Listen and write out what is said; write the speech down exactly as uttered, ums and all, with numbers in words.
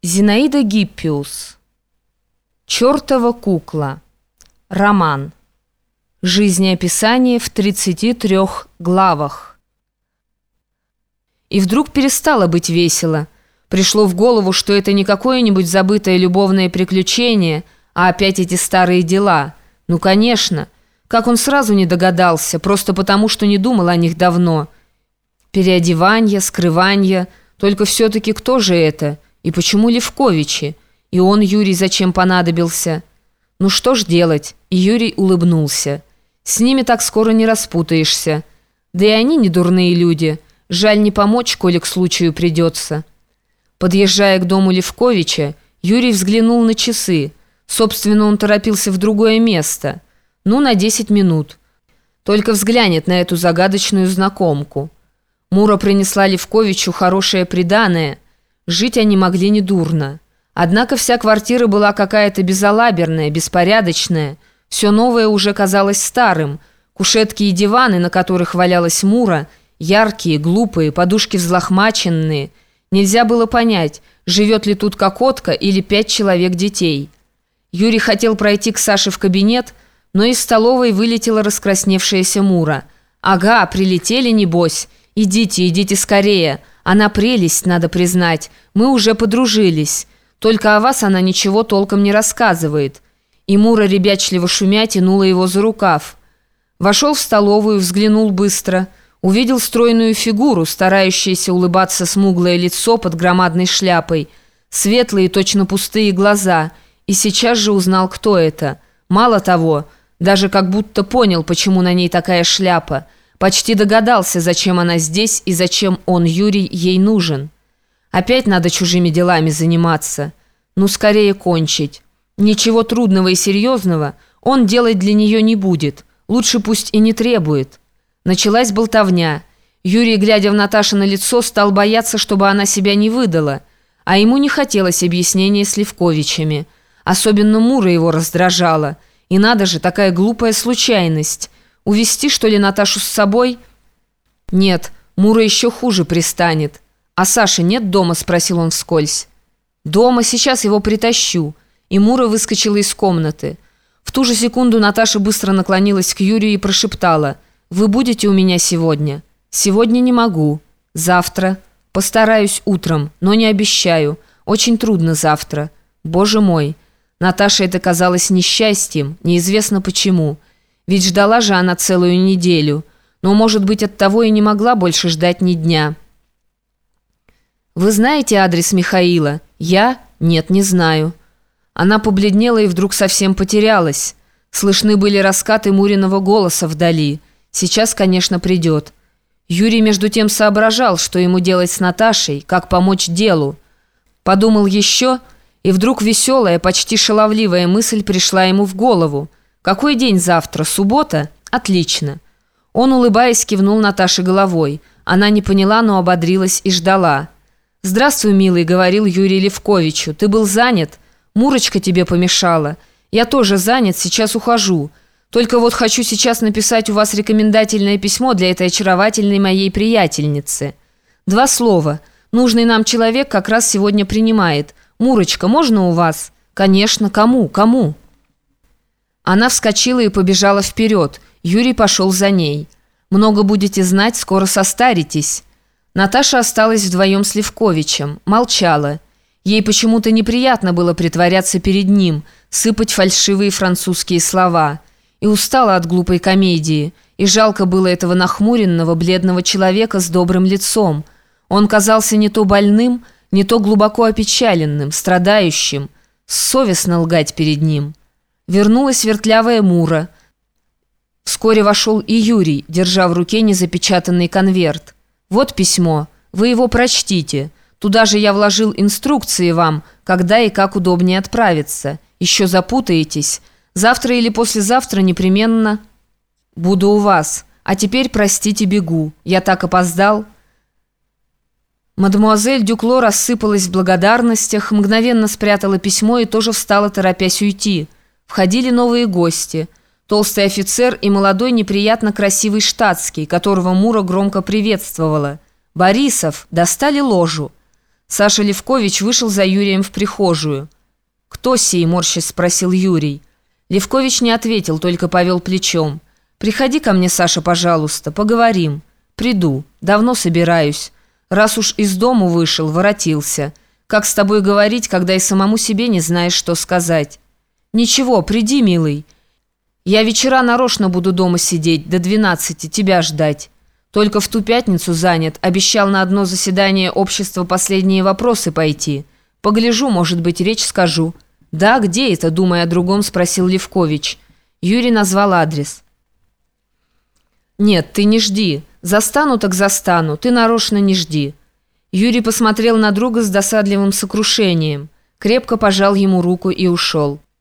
Зинаида Гиппиус. «Чёртова кукла». Роман. Жизнеописание в тридцати трёх главах. И вдруг перестало быть весело. Пришло в голову, что это не какое-нибудь забытое любовное приключение, а опять эти старые дела. Ну, конечно. Как он сразу не догадался, просто потому, что не думал о них давно. Переодеванье, скрыванье. Только все-таки кто же это? И почему Левковичи? И он, Юрий, зачем понадобился? Ну что ж делать? И Юрий улыбнулся. С ними так скоро не распутаешься. Да и они не дурные люди. Жаль не помочь, коли к случаю придется. Подъезжая к дому Левковича, Юрий взглянул на часы. Собственно, он торопился в другое место. Ну, на десять минут. Только взглянет на эту загадочную знакомку. Мура принесла Левковичу хорошее приданое. Жить они могли недурно. Однако вся квартира была какая-то безалаберная, беспорядочная. Все новое уже казалось старым. Кушетки и диваны, на которых валялась Мура, яркие, глупые, подушки взлохмаченные. Нельзя было понять, живет ли тут кокотка или пять человек детей. Юрий хотел пройти к Саше в кабинет, но из столовой вылетела раскрасневшаяся Мура. «Ага, прилетели, небось. Идите, идите скорее. Она прелесть, надо признать. Мы уже подружились. Только о вас она ничего толком не рассказывает». И Мура, ребячливо шумя, тянула его за рукав. Вошел в столовую, взглянул быстро. Увидел стройную фигуру, старающуюся улыбаться смуглое лицо под громадной шляпой. Светлые, точно пустые глаза. И сейчас же узнал, кто это. Мало того, даже как будто понял, почему на ней такая шляпа. Почти догадался, зачем она здесь и зачем он, Юрий, ей нужен. Опять надо чужими делами заниматься. Ну, скорее кончить. Ничего трудного и серьезного он делать для нее не будет. Лучше пусть и не требует. Началась болтовня. Юрий, глядя в Наташино лицо, стал бояться, чтобы она себя не выдала. А ему не хотелось объяснения с Левковичами. Особенно Мура его раздражала. И надо же, такая глупая случайность. Увести, что ли, Наташу с собой? Нет, Мура еще хуже пристанет. «А Саши нет дома?» – спросил он вскользь. «Дома, сейчас его притащу». И Мура выскочила из комнаты. В ту же секунду Наташа быстро наклонилась к Юрию и прошептала: «Вы будете у меня сегодня?» «Сегодня не могу. Завтра. Постараюсь утром, но не обещаю. Очень трудно завтра. Боже мой!» Наташе это казалось несчастьем, неизвестно почему. Ведь ждала же она целую неделю. Но, может быть, оттого и не могла больше ждать ни дня. «Вы знаете адрес Михаила?» «Я? Нет, не знаю». Она побледнела и вдруг совсем потерялась. Слышны были раскаты Муриного голоса вдали. Сейчас, конечно, придет. Юрий между тем соображал, что ему делать с Наташей, как помочь делу. Подумал еще, и вдруг веселая, почти шаловливая мысль пришла ему в голову. «Какой день завтра? Суббота? Отлично». Он, улыбаясь, кивнул Наташе головой. Она не поняла, но ободрилась и ждала. «Здравствуй, милый», — говорил Юрий Левковичу. «Ты был занят? Мурочка тебе помешала. Я тоже занят, сейчас ухожу. Только вот хочу сейчас написать у вас рекомендательное письмо для этой очаровательной моей приятельницы. Два слова. Нужный нам человек как раз сегодня принимает. Мурочка, можно у вас?» «Конечно. Кому? Кому?» Она вскочила и побежала вперед. Юрий пошел за ней. «Много будете знать, скоро состаритесь». Наташа осталась вдвоем с Левковичем. Молчала. Ей почему-то неприятно было притворяться перед ним, сыпать фальшивые французские слова. И устала от глупой комедии. И жалко было этого нахмуренного, бледного человека с добрым лицом. Он казался не то больным, не то глубоко опечаленным, страдающим. Совестно лгать перед ним. Вернулась вертлявая Мура. Вскоре вошел и Юрий, держа в руке незапечатанный конверт. «Вот письмо. Вы его прочтите. Туда же я вложил инструкции вам, когда и как удобнее отправиться. Еще запутаетесь. Завтра или послезавтра непременно буду у вас. А теперь, простите, бегу. Я так опоздал». Мадемуазель Дюкло рассыпалась в благодарностях, мгновенно спрятала письмо и тоже встала, торопясь уйти. Входили новые гости. Толстый офицер и молодой неприятно красивый штатский, которого Мура громко приветствовала. «Борисов, достали ложу». Саша Левкович вышел за Юрием в прихожую. «Кто сей?» – морщась спросил Юрий. Левкович не ответил, только повел плечом. «Приходи ко мне, Саша, пожалуйста, поговорим». «Приду. Давно собираюсь. Раз уж из дому вышел, воротился. Как с тобой говорить, когда и самому себе не знаешь, что сказать?» «Ничего, приди, милый. Я вечера нарочно буду дома сидеть, до двенадцати, тебя ждать. Только в ту пятницу занят, обещал на одно заседание общества последние вопросы пойти. Погляжу, может быть, речь скажу». «Да, где это?» – думая о другом, спросил Левкович. Юрий назвал адрес. «Нет, ты не жди. Застану так застану, ты нарочно не жди». Юрий посмотрел на друга с досадливым сокрушением, крепко пожал ему руку и ушел.